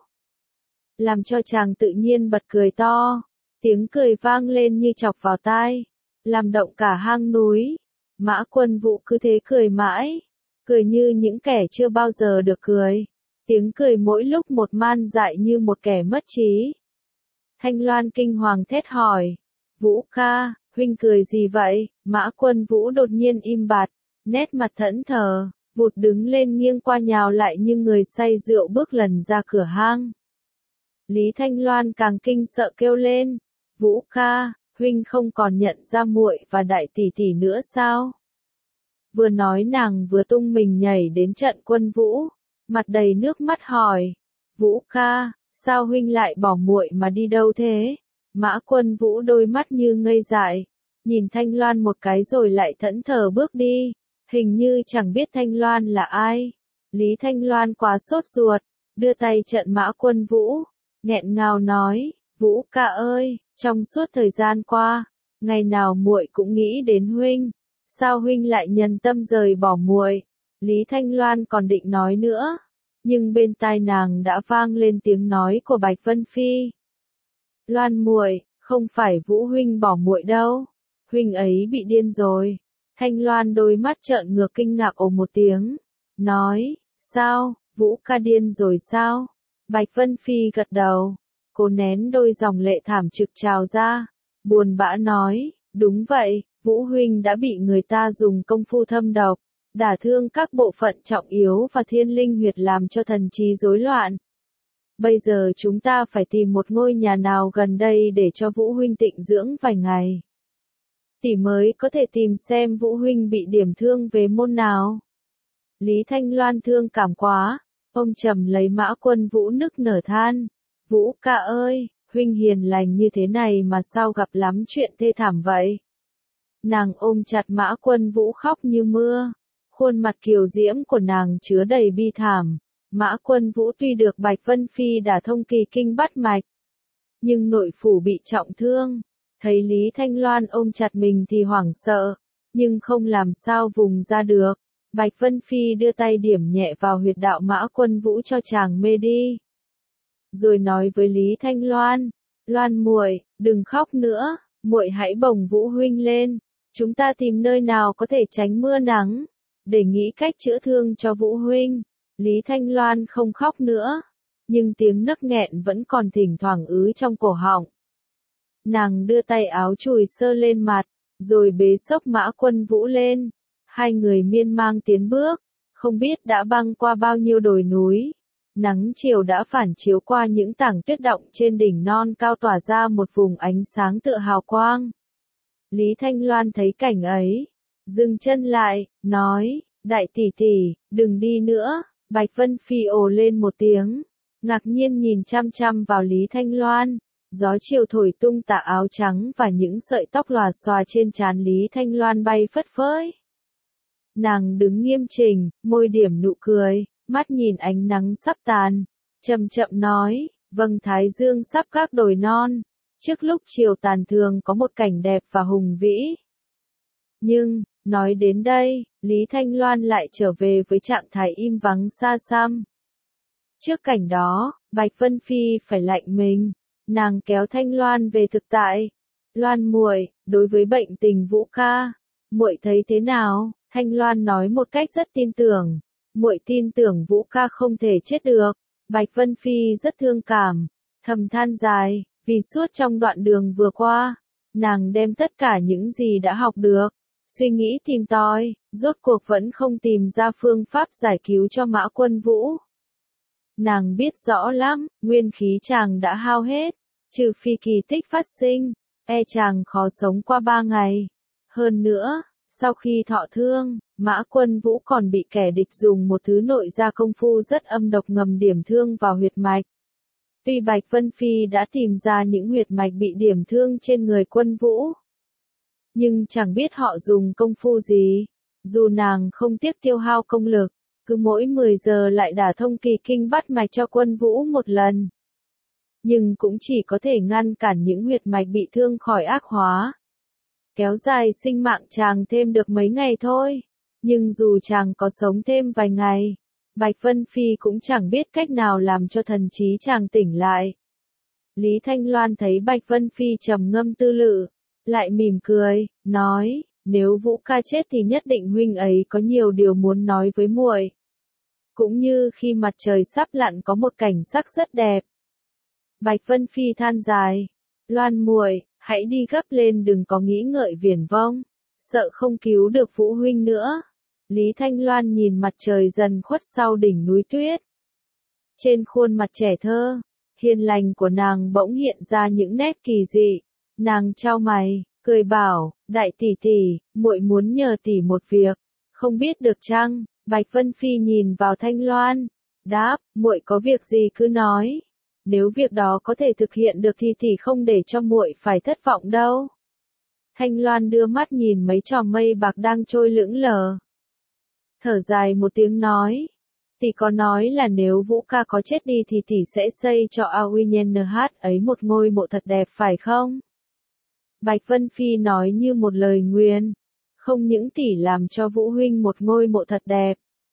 làm cho chàng tự nhiên bật cười to. Tiếng cười vang lên như chọc vào tai, làm động cả hang núi. Mã Quân Vũ cứ thế cười mãi, cười như những kẻ chưa bao giờ được cười. Tiếng cười mỗi lúc một man dại như một kẻ mất trí. Thanh Loan kinh hoàng thét hỏi, Vũ ca, huynh cười gì vậy? Mã Quân Vũ đột nhiên im bặt, nét mặt thẫn thờ, vụt đứng lên nghiêng qua nhào lại như người say rượu bước lần ra cửa hang. Lý Thanh Loan càng kinh sợ kêu lên, Vũ ca, huynh không còn nhận ra muội và đại tỷ tỷ nữa sao? Vừa nói nàng vừa tung mình nhảy đến trận Quân Vũ, mặt đầy nước mắt hỏi, Vũ ca, sao huynh lại bỏ muội mà đi đâu thế? Mã Quân Vũ đôi mắt như ngây dại, nhìn Thanh Loan một cái rồi lại thẫn thờ bước đi, hình như chẳng biết Thanh Loan là ai. Lý Thanh Loan quá sốt ruột, đưa tay chặn Mã Quân Vũ, nghẹn ngào nói, Vũ ca ơi, trong suốt thời gian qua, ngày nào muội cũng nghĩ đến huynh, sao huynh lại nhân tâm rời bỏ muội? Lý Thanh Loan còn định nói nữa, nhưng bên tai nàng đã vang lên tiếng nói của Bạch Vân Phi. Loan muội, không phải Vũ huynh bỏ muội đâu, huynh ấy bị điên rồi. Thanh Loan đôi mắt trợn ngược kinh ngạc ồ một tiếng, nói, sao, Vũ ca điên rồi sao? Bạch Vân Phi gật đầu, cô nén đôi dòng lệ thảm trực trào ra, buồn bã nói, đúng vậy, Vũ huynh đã bị người ta dùng công phu thâm độc, đả thương các bộ phận trọng yếu và thiên linh huyệt làm cho thần trí rối loạn. Bây giờ chúng ta phải tìm một ngôi nhà nào gần đây để cho Vũ huynh tịnh dưỡng vài ngày. Tỷ mới có thể tìm xem Vũ huynh bị điểm thương về môn nào. Lý Thanh Loan thương cảm quá, ông trầm lấy Mã Quân Vũ nức nở than, Vũ ca ơi, huynh hiền lành như thế này mà sao gặp lắm chuyện thê thảm vậy? Nàng ôm chặt Mã Quân Vũ khóc như mưa, khuôn mặt kiều diễm của nàng chứa đầy bi thảm. Mã Quân Vũ tuy được Bạch Vân Phi đả thông kỳ kinh bắt mạch, nhưng nội phủ bị trọng thương, thấy Lý Thanh Loan ôm chặt mình thì hoảng sợ, nhưng không làm sao vùng ra được. Bạch Vân Phi đưa tay điểm nhẹ vào huyệt đạo Mã Quân Vũ cho chàng mê đi. Rồi nói với Lý Thanh Loan, Loan muội, đừng khóc nữa, muội hãy bồng Vũ huynh lên, chúng ta tìm nơi nào có thể tránh mưa nắng, để nghĩ cách chữa thương cho Vũ huynh. Lý Thanh Loan không khóc nữa, nhưng tiếng nấc nghẹn vẫn còn thỉnh thoảng ứ trong cổ họng. Nàng đưa tay áo chùi sơ lên mặt, rồi bế xốc Mã Quân Vũ lên. Hai người miên mang tiến bước, không biết đã băng qua bao nhiêu đồi núi. Nắng chiều đã phản chiếu qua những tảng tuyết động trên đỉnh non cao tỏa ra một vùng ánh sáng tựa hào quang. Lý Thanh Loan thấy cảnh ấy, dừng chân lại, nói, Đại tỷ tỷ, đừng đi nữa, Bạch Vân Phi ồ lên một tiếng, ngạc nhiên nhìn chăm chăm vào Lý Thanh Loan. Gió chiều thổi tung tà áo trắng và những sợi tóc lòa xòa trên trán Lý Thanh Loan bay phất phới. Nàng đứng nghiêm chỉnh, môi điểm nụ cười, mắt nhìn ánh nắng sắp tàn, chậm chậm nói, vầng thái dương sắp các đồi non, trước lúc chiều tàn thường có một cảnh đẹp và hùng vĩ. Nhưng, nói đến đây, Lý Thanh Loan lại trở về với trạng thái im vắng xa xăm. Trước cảnh đó, Bạch Vân Phi phải lạnh mình, nàng kéo Thanh Loan về thực tại. Loan muội, đối với bệnh tình Vũ ca, muội thấy thế nào? Thanh Loan nói một cách rất tin tưởng, muội tin tưởng Vũ ca không thể chết được. Bạch Vân Phi rất thương cảm, thầm than dài, vì suốt trong đoạn đường vừa qua, nàng đem tất cả những gì đã học được, suy nghĩ tìm tòi, rốt cuộc vẫn không tìm ra phương pháp giải cứu cho Mã Quân Vũ. Nàng biết rõ lắm, nguyên khí chàng đã hao hết, trừ phi kỳ tích phát sinh, e chàng khó sống qua ba ngày. Hơn nữa, sau khi thọ thương, Mã Quân Vũ còn bị kẻ địch dùng một thứ nội gia công phu rất âm độc ngầm điểm thương vào huyệt mạch. Tuy Bạch Vân Phi đã tìm ra những huyệt mạch bị điểm thương trên người Quân Vũ, nhưng chẳng biết họ dùng công phu gì. Dù nàng không tiếc tiêu hao công lực, cứ mỗi mười giờ lại đả thông kỳ kinh bắt mạch cho Quân Vũ một lần, nhưng cũng chỉ có thể ngăn cản những huyệt mạch bị thương khỏi ác hóa, kéo dài sinh mạng chàng thêm được mấy ngày thôi. Nhưng dù chàng có sống thêm vài ngày, Bạch Vân Phi cũng chẳng biết cách nào làm cho thần trí chàng tỉnh lại. Lý Thanh Loan thấy Bạch Vân Phi trầm ngâm tư lự, lại mỉm cười, nói, nếu Vũ ca chết thì nhất định huynh ấy có nhiều điều muốn nói với muội. Cũng như khi mặt trời sắp lặn có một cảnh sắc rất đẹp. Bạch Vân Phi than dài, Loan muội, hãy đi gấp lên, đừng có nghĩ ngợi viển vông, sợ không cứu được Vũ huynh nữa. Lý Thanh Loan nhìn mặt trời dần khuất sau đỉnh núi tuyết. Trên khuôn mặt trẻ thơ, hiền lành của nàng bỗng hiện ra những nét kỳ dị. Nàng chau mày, cười bảo, đại tỷ tỷ, muội muốn nhờ tỷ một việc, không biết được chăng? Bạch Vân Phi nhìn vào Thanh Loan, đáp, muội có việc gì cứ nói. Nếu việc đó có thể thực hiện được thì tỷ không để cho muội phải thất vọng đâu. Thanh Loan đưa mắt nhìn mấy chòm mây bạc đang trôi lững lờ, thở dài một tiếng nói, tỷ có nói là nếu Vũ ca có chết đi thì tỷ sẽ xây cho A Uy Nhen N H ấy một ngôi mộ thật đẹp phải không? Bạch Vân Phi nói như một lời nguyền, không những tỷ làm cho Vũ huynh một ngôi mộ thật đẹp,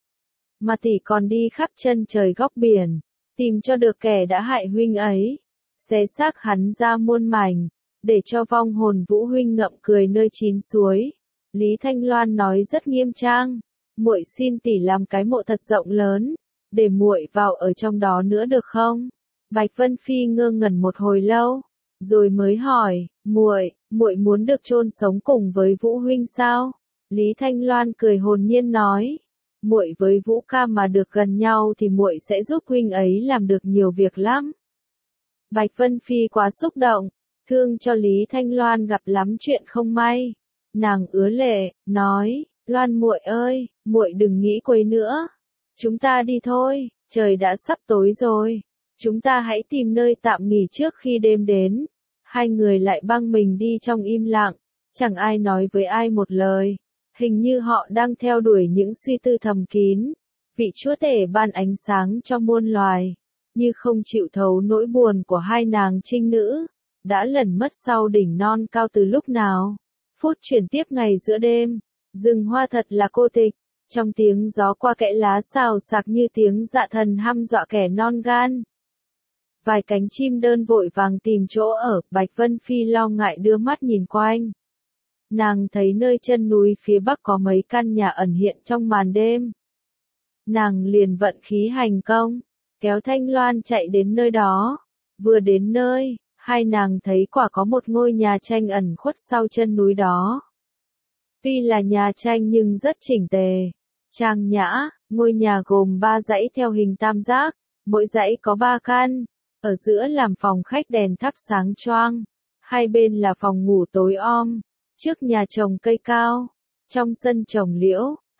mà tỷ còn đi khắp chân trời góc biển, tìm cho được kẻ đã hại huynh ấy, xé xác hắn ra muôn mảnh, để cho vong hồn Vũ huynh ngậm cười nơi chín suối. Lý Thanh Loan nói rất nghiêm trang, muội xin tỷ làm cái mộ thật rộng lớn, để muội vào ở trong đó nữa được không? Bạch Vân Phi ngơ ngẩn một hồi lâu, rồi mới hỏi, muội, muội muốn được chôn sống cùng với Vũ huynh sao? Lý Thanh Loan cười hồn nhiên nói, muội với Vũ ca mà được gần nhau thì muội sẽ giúp huynh ấy làm được nhiều việc lắm. Bạch Vân Phi quá xúc động, thương cho Lý Thanh Loan gặp lắm chuyện không may. Nàng ứa lệ, nói, Loan muội ơi, muội đừng nghĩ quấy nữa. Chúng ta đi thôi, trời đã sắp tối rồi. Chúng ta hãy tìm nơi tạm nghỉ trước khi đêm đến. Hai người lại băng mình đi trong im lặng, chẳng ai nói với ai một lời. Hình như họ đang theo đuổi những suy tư thầm kín. Vị chúa tể ban ánh sáng cho muôn loài, như không chịu thấu nỗi buồn của hai nàng trinh nữ, đã lẩn mất sau đỉnh non cao từ lúc nào. Phút chuyển tiếp ngày giữa đêm, rừng hoa thật là cô tịch, trong tiếng gió qua kẽ lá xào xạc như tiếng dạ thần hăm dọa kẻ non gan. Vài cánh chim đơn vội vàng tìm chỗ ở, Bạch Vân Phi lo ngại đưa mắt nhìn quanh. Nàng thấy nơi chân núi phía bắc có mấy căn nhà ẩn hiện trong màn đêm. Nàng liền vận khí hành công, kéo Thanh Loan chạy đến nơi đó. Vừa đến nơi, hai nàng thấy quả có một ngôi nhà tranh ẩn khuất sau chân núi đó. Tuy là nhà tranh nhưng rất chỉnh tề, trang nhã, ngôi nhà gồm ba dãy theo hình tam giác, mỗi dãy có ba căn, ở giữa làm phòng khách đèn thắp sáng choang, hai bên là phòng ngủ tối om, trước nhà trồng cây cao, trong sân trồng liễu,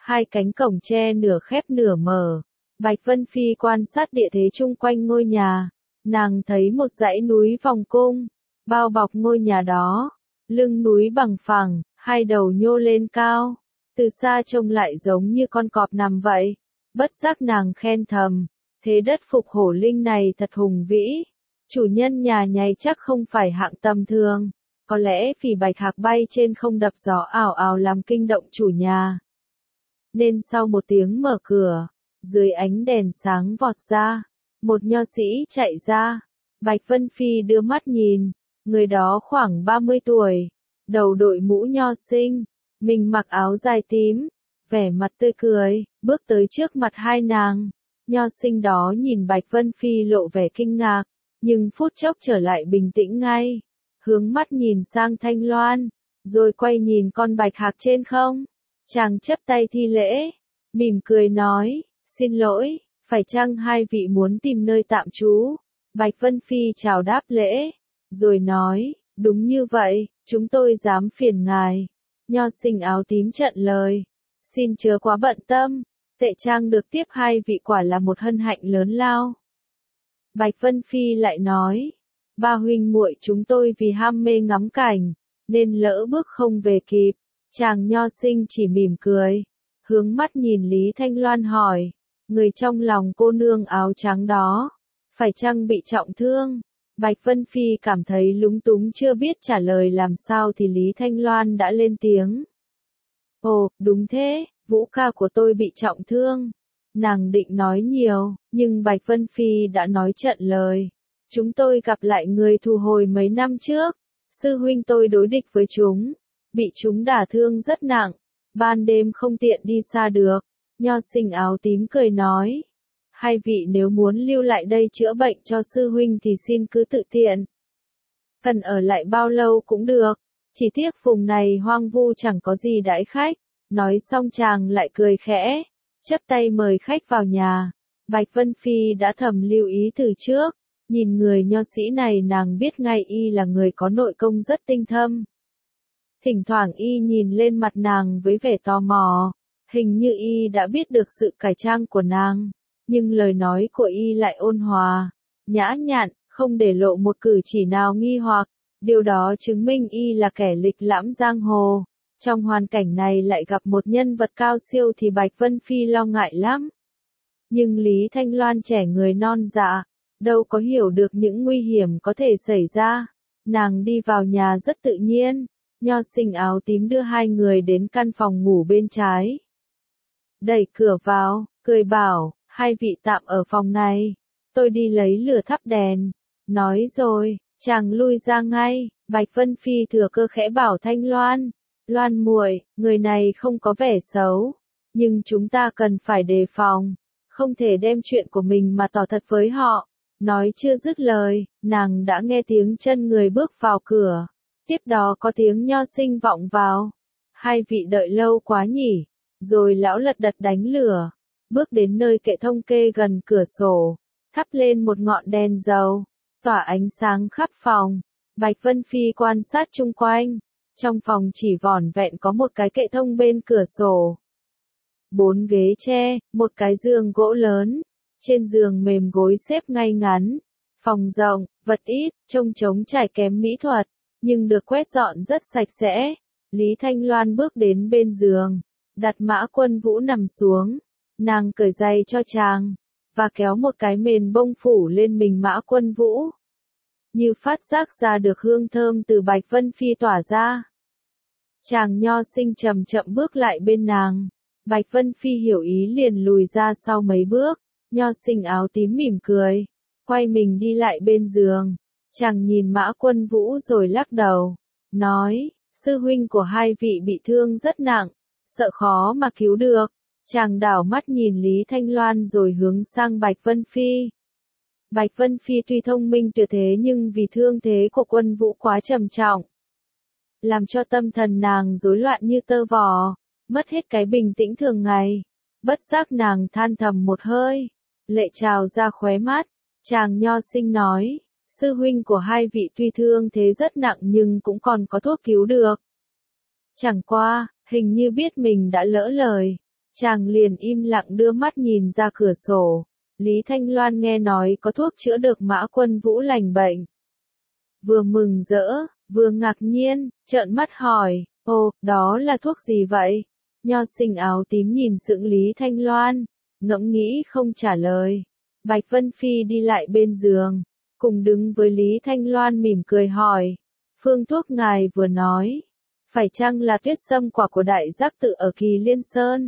hai cánh cổng tre nửa khép nửa mở. Bạch Vân Phi quan sát địa thế chung quanh ngôi nhà, nàng thấy một dãy núi vòng cung, bao bọc ngôi nhà đó, lưng núi bằng phẳng, hai đầu nhô lên cao, từ xa trông lại giống như con cọp nằm vậy. Bất giác nàng khen thầm, thế đất Phục Hổ Linh này thật hùng vĩ, chủ nhân nhà nhày chắc không phải hạng tầm thường, có lẽ phỉ bạch hạc bay trên không đập gió ảo ảo làm kinh động chủ nhà. Nên sau một tiếng mở cửa, dưới ánh đèn sáng vọt ra, một nho sĩ chạy ra, Bạch Vân Phi đưa mắt nhìn, người đó khoảng ba mươi tuổi, đầu đội mũ nho sinh, mình mặc áo dài tím, vẻ mặt tươi cười, bước tới trước mặt hai nàng. Nho sinh đó nhìn Bạch Vân Phi lộ vẻ kinh ngạc, nhưng phút chốc trở lại bình tĩnh ngay, hướng mắt nhìn sang Thanh Loan, rồi quay nhìn con bạch hạc trên không. Chàng chắp tay thi lễ, mỉm cười nói, xin lỗi, phải chăng hai vị muốn tìm nơi tạm trú? Bạch Vân Phi chào đáp lễ, rồi nói, đúng như vậy, chúng tôi dám phiền ngài. Nho sinh áo tím trận lời, xin chớ quá bận tâm, tệ trang được tiếp hai vị quả là một hân hạnh lớn lao. Bạch Vân Phi lại nói, ba huynh muội chúng tôi vì ham mê ngắm cảnh, nên lỡ bước không về kịp. Chàng nho sinh chỉ mỉm cười, hướng mắt nhìn Lý Thanh Loan hỏi, người trong lòng cô nương áo trắng đó, phải chăng bị trọng thương? Bạch Vân Phi cảm thấy lúng túng chưa biết trả lời làm sao thì Lý Thanh Loan đã lên tiếng. Ồ, đúng thế, vũ ca của tôi bị trọng thương. Nàng định nói nhiều, nhưng Bạch Vân Phi đã nói trận lời. Chúng tôi gặp lại người thù hồi mấy năm trước, sư huynh tôi đối địch với chúng, bị chúng đả thương rất nặng, ban đêm không tiện đi xa được. Nho sinh áo tím cười nói, hai vị nếu muốn lưu lại đây chữa bệnh cho sư huynh thì xin cứ tự tiện. Cần ở lại bao lâu cũng được, chỉ tiếc vùng này hoang vu chẳng có gì đãi khách. Nói xong chàng lại cười khẽ, chắp tay mời khách vào nhà. Bạch Vân Phi đã thầm lưu ý từ trước, nhìn người nho sĩ này nàng biết ngay y là người có nội công rất tinh thâm. Thỉnh thoảng y nhìn lên mặt nàng với vẻ tò mò, hình như y đã biết được sự cải trang của nàng, nhưng lời nói của y lại ôn hòa, nhã nhặn, không để lộ một cử chỉ nào nghi hoặc, điều đó chứng minh y là kẻ lịch lãm giang hồ. Trong hoàn cảnh này lại gặp một nhân vật cao siêu thì Bạch Vân Phi lo ngại lắm. Nhưng Lý Thanh Loan trẻ người non dạ, đâu có hiểu được những nguy hiểm có thể xảy ra. Nàng đi vào nhà rất tự nhiên, nho sinh áo tím đưa hai người đến căn phòng ngủ bên trái. Đẩy cửa vào, cười bảo, hai vị tạm ở phòng này, tôi đi lấy lửa thắp đèn. Nói rồi, chàng lui ra ngay, Bạch Vân Phi thừa cơ khẽ bảo Thanh Loan. Loan muội, người này không có vẻ xấu, nhưng chúng ta cần phải đề phòng, không thể đem chuyện của mình mà tỏ thật với họ. Nói chưa dứt lời, nàng đã nghe tiếng chân người bước vào cửa, tiếp đó có tiếng nho sinh vọng vào. Hai vị đợi lâu quá nhỉ, rồi lão lật đật đánh lửa, bước đến nơi kệ thông kê gần cửa sổ, thắp lên một ngọn đèn dầu, tỏa ánh sáng khắp phòng. Bạch Vân Phi quan sát chung quanh. Trong phòng chỉ vỏn vẹn có một cái kệ thông bên cửa sổ. Bốn ghế tre, một cái giường gỗ lớn. Trên giường mềm gối xếp ngay ngắn. Phòng rộng, vật ít, trông trống trải kém mỹ thuật, nhưng được quét dọn rất sạch sẽ. Lý Thanh Loan bước đến bên giường, đặt Mã Quân Vũ nằm xuống. Nàng cởi giày cho chàng, và kéo một cái mền bông phủ lên mình Mã Quân Vũ. Như phát giác ra được hương thơm từ Bạch Vân Phi tỏa ra. Chàng nho sinh chậm chậm bước lại bên nàng. Bạch Vân Phi hiểu ý liền lùi ra sau mấy bước. Nho sinh áo tím mỉm cười, quay mình đi lại bên giường. Chàng nhìn Mã Quân Vũ rồi lắc đầu, nói, sư huynh của hai vị bị thương rất nặng, sợ khó mà cứu được. Chàng đảo mắt nhìn Lý Thanh Loan rồi hướng sang Bạch Vân Phi. Bạch Vân Phi tuy thông minh tuyệt thế nhưng vì thương thế của Quân Vũ quá trầm trọng, làm cho tâm thần nàng rối loạn như tơ vò, mất hết cái bình tĩnh thường ngày. Bất giác nàng than thầm một hơi, lệ trào ra khóe mắt. Chàng nho sinh nói, sư huynh của hai vị tuy thương thế rất nặng nhưng cũng còn có thuốc cứu được. Chẳng qua, hình như biết mình đã lỡ lời, Chàng liền im lặng đưa mắt nhìn ra cửa sổ. Lý Thanh Loan nghe nói có thuốc chữa được Mã Quân Vũ lành bệnh. Vừa mừng rỡ, vừa ngạc nhiên, trợn mắt hỏi, ồ, đó là thuốc gì vậy? Nho sinh áo tím nhìn sững Lý Thanh Loan, ngẫm nghĩ không trả lời. Bạch Vân Phi đi lại bên giường, cùng đứng với Lý Thanh Loan mỉm cười hỏi, phương thuốc ngài vừa nói, phải chăng là tuyết sâm quả của đại giác tự ở Kỳ Liên Sơn?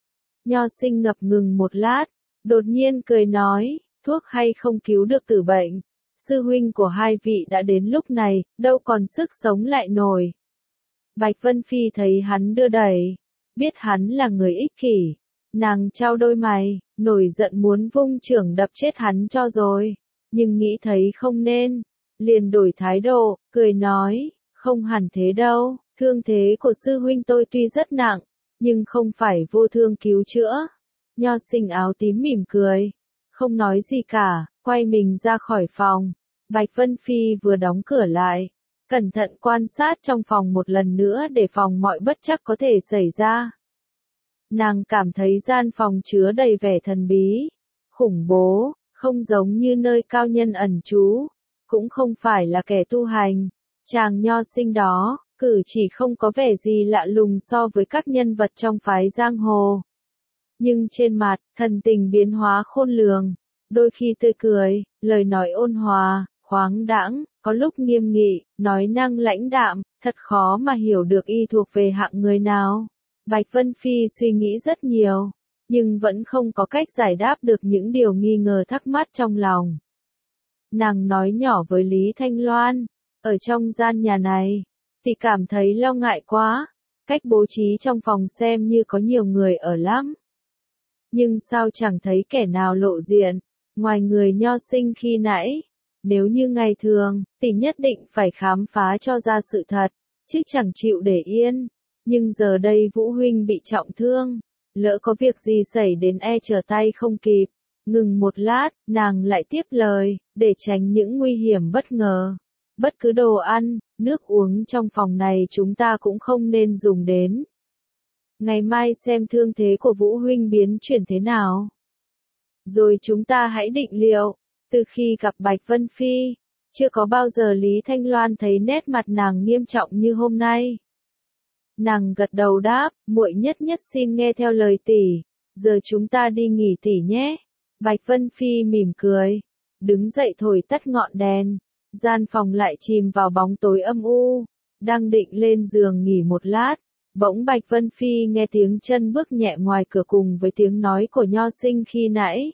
Nho sinh ngập ngừng một lát, đột nhiên cười nói, thuốc hay không cứu được tử bệnh. Sư huynh của hai vị đã đến lúc này, đâu còn sức sống lại nổi. Bạch Vân Phi thấy hắn đưa đẩy, biết hắn là người ích kỷ. Nàng trao đôi mày, nổi giận muốn vung chưởng đập chết hắn cho rồi. Nhưng nghĩ thấy không nên, liền đổi thái độ, cười nói, không hẳn thế đâu, thương thế của sư huynh tôi tuy rất nặng, nhưng không phải vô thương cứu chữa. Nho sinh áo tím mỉm cười, không nói gì cả, quay mình ra khỏi phòng. Bạch Vân Phi vừa đóng cửa lại, cẩn thận quan sát trong phòng một lần nữa để phòng mọi bất trắc có thể xảy ra. Nàng cảm thấy gian phòng chứa đầy vẻ thần bí, khủng bố, không giống như nơi cao nhân ẩn trú, cũng không phải là kẻ tu hành. Chàng nho sinh đó, cử chỉ không có vẻ gì lạ lùng so với các nhân vật trong phái giang hồ. Nhưng trên mặt, thần tình biến hóa khôn lường, đôi khi tươi cười, lời nói ôn hòa, khoáng đãng, có lúc nghiêm nghị, nói năng lãnh đạm, thật khó mà hiểu được y thuộc về hạng người nào. Bạch Vân Phi suy nghĩ rất nhiều, nhưng vẫn không có cách giải đáp được những điều nghi ngờ thắc mắc trong lòng. Nàng nói nhỏ với Lý Thanh Loan, ở trong gian nhà này, thì cảm thấy lo ngại quá, cách bố trí trong phòng xem như có nhiều người ở lắm. Nhưng sao chẳng thấy kẻ nào lộ diện, ngoài người nho sinh khi nãy. Nếu như ngày thường, thì nhất định phải khám phá cho ra sự thật, chứ chẳng chịu để yên. Nhưng giờ đây Vũ huynh bị trọng thương, lỡ có việc gì xảy đến e trở tay không kịp. Ngừng một lát, nàng lại tiếp lời, để tránh những nguy hiểm bất ngờ. Bất cứ đồ ăn, nước uống trong phòng này chúng ta cũng không nên dùng đến. Ngày mai xem thương thế của Vũ huynh biến chuyển thế nào. Rồi chúng ta hãy định liệu. Từ khi gặp Bạch Vân Phi, chưa có bao giờ Lý Thanh Loan thấy nét mặt nàng nghiêm trọng như hôm nay. Nàng gật đầu đáp, muội nhất nhất xin nghe theo lời tỷ, giờ chúng ta đi nghỉ tỷ nhé. Bạch Vân Phi mỉm cười, đứng dậy thổi tắt ngọn đèn, gian phòng lại chìm vào bóng tối âm u, đang định lên giường nghỉ một lát, bỗng Bạch Vân Phi nghe tiếng chân bước nhẹ ngoài cửa cùng với tiếng nói của nho sinh khi nãy.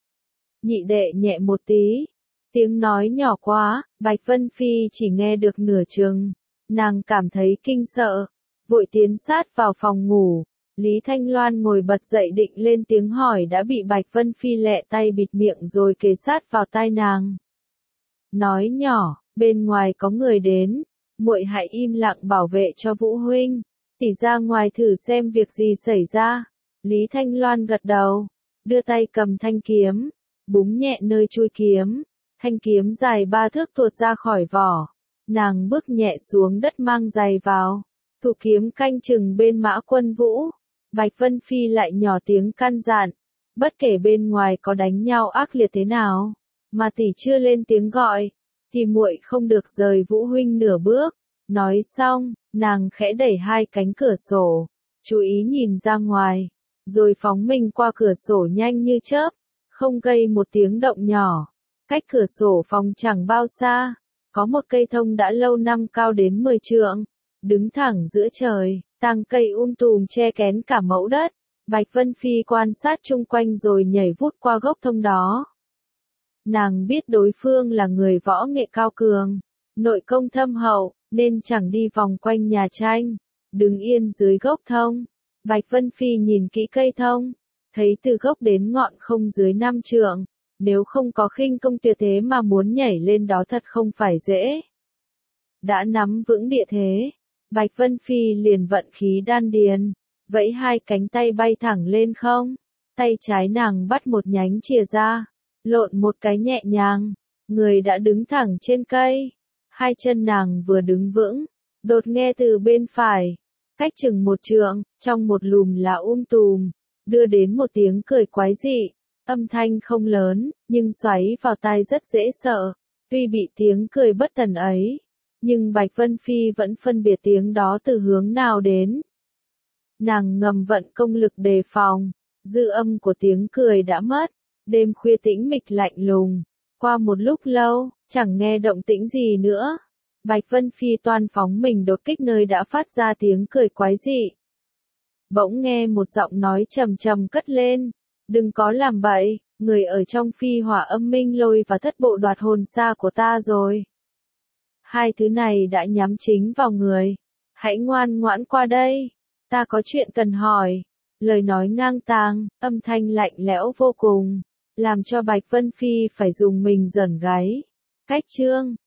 Nhị đệ nhẹ một tí, tiếng nói nhỏ quá, Bạch Vân Phi chỉ nghe được nửa chừng, nàng cảm thấy kinh sợ, vội tiến sát vào phòng ngủ. Lý Thanh Loan ngồi bật dậy định lên tiếng hỏi đã bị Bạch Vân Phi lẹ tay bịt miệng rồi kề sát vào tai nàng. Nói nhỏ, bên ngoài có người đến, muội hãy im lặng bảo vệ cho Vũ huynh, tỷ ra ngoài thử xem việc gì xảy ra. Lý Thanh Loan gật đầu, đưa tay cầm thanh kiếm, búng nhẹ nơi chui kiếm, thanh kiếm dài ba thước tuột ra khỏi vỏ. Nàng bước nhẹ xuống đất mang giày vào, thủ kiếm canh chừng bên Mã Quân Vũ. Bạch Vân Phi lại nhỏ tiếng căn dặn, bất kể bên ngoài có đánh nhau ác liệt thế nào, mà tỷ chưa lên tiếng gọi, thì muội không được rời Vũ huynh nửa bước. Nói xong, nàng khẽ đẩy hai cánh cửa sổ, chú ý nhìn ra ngoài, rồi phóng mình qua cửa sổ nhanh như chớp, không gây một tiếng động nhỏ. Cách cửa sổ phòng chẳng bao xa, có một cây thông đã lâu năm cao đến mười trượng, đứng thẳng giữa trời, tàng cây um tùm che kén cả mẫu đất. Bạch Vân Phi quan sát chung quanh rồi nhảy vút qua gốc thông đó. Nàng biết đối phương là người võ nghệ cao cường, nội công thâm hậu, nên chẳng đi vòng quanh nhà tranh, đứng yên dưới gốc thông. Bạch Vân Phi nhìn kỹ cây thông, thấy từ gốc đến ngọn không dưới năm trượng, nếu không có khinh công tuyệt thế mà muốn nhảy lên đó thật không phải dễ. Đã nắm vững địa thế, Bạch Vân Phi liền vận khí đan điền, vẫy hai cánh tay bay thẳng lên không, tay trái nàng bắt một nhánh chìa ra, lộn một cái nhẹ nhàng, người đã đứng thẳng trên cây, hai chân nàng vừa đứng vững, đột nghe từ bên phải, cách chừng một trượng, trong một lùm lá um tùm, đưa đến một tiếng cười quái dị. Âm thanh không lớn, nhưng xoáy vào tai rất dễ sợ. Tuy bị tiếng cười bất tần ấy, nhưng Bạch Vân Phi vẫn phân biệt tiếng đó từ hướng nào đến. Nàng ngầm vận công lực đề phòng, dư âm của tiếng cười đã mất. Đêm khuya tĩnh mịch lạnh lùng. Qua một lúc lâu, chẳng nghe động tĩnh gì nữa. Bạch Vân Phi toan phóng mình đột kích nơi đã phát ra tiếng cười quái dị. Bỗng nghe một giọng nói trầm trầm cất lên. Đừng có làm bậy, người ở trong phi hỏa âm minh lôi và thất bộ đoạt hồn xa của ta rồi. Hai thứ này đã nhắm chính vào người. Hãy ngoan ngoãn qua đây. Ta có chuyện cần hỏi. Lời nói ngang tàng, âm thanh lạnh lẽo vô cùng, làm cho Bạch Vân Phi phải dùng mình giởn gáy. Cách chương